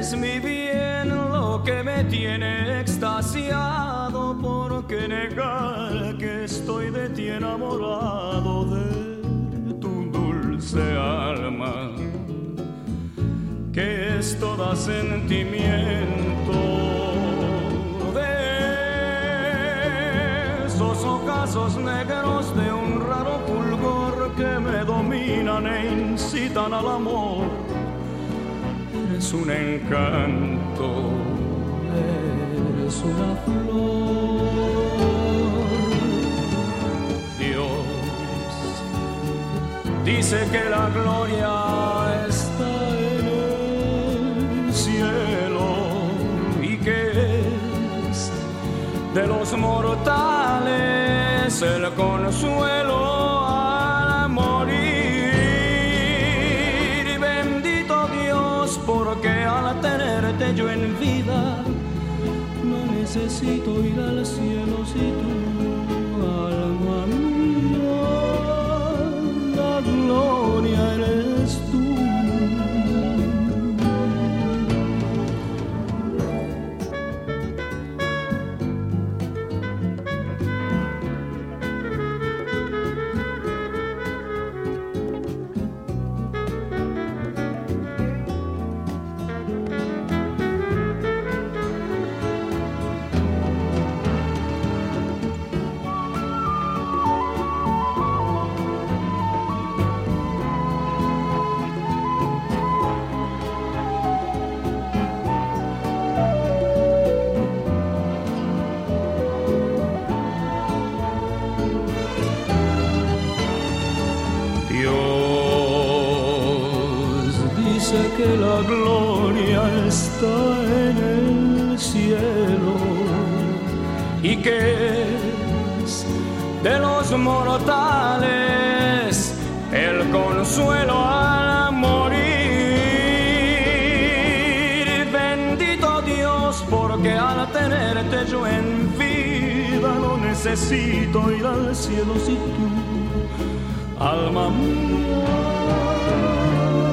es mi bien lo que me tiene extasiado. ¿Por qué negar que estoy de ti enamorado, de tu dulce alma, que es toda sentimiento, de esos ocasos negros de un raro fulgor que me dominan e incitan al amor? Eres un encanto, eres una flor. Dios dice que la gloria está en el cielo y que es de los mortales el consuelo al morir. Bendito Dios, porque al tenerte yo en vida no necesito ir al cielo si tú, alma mía, la gloria eres tú. Que la gloria está en el cielo y que es de los mortales el consuelo al morir. Bendito Dios, porque al tenerte yo en vida no necesito ir al cielo si tú, alma mía,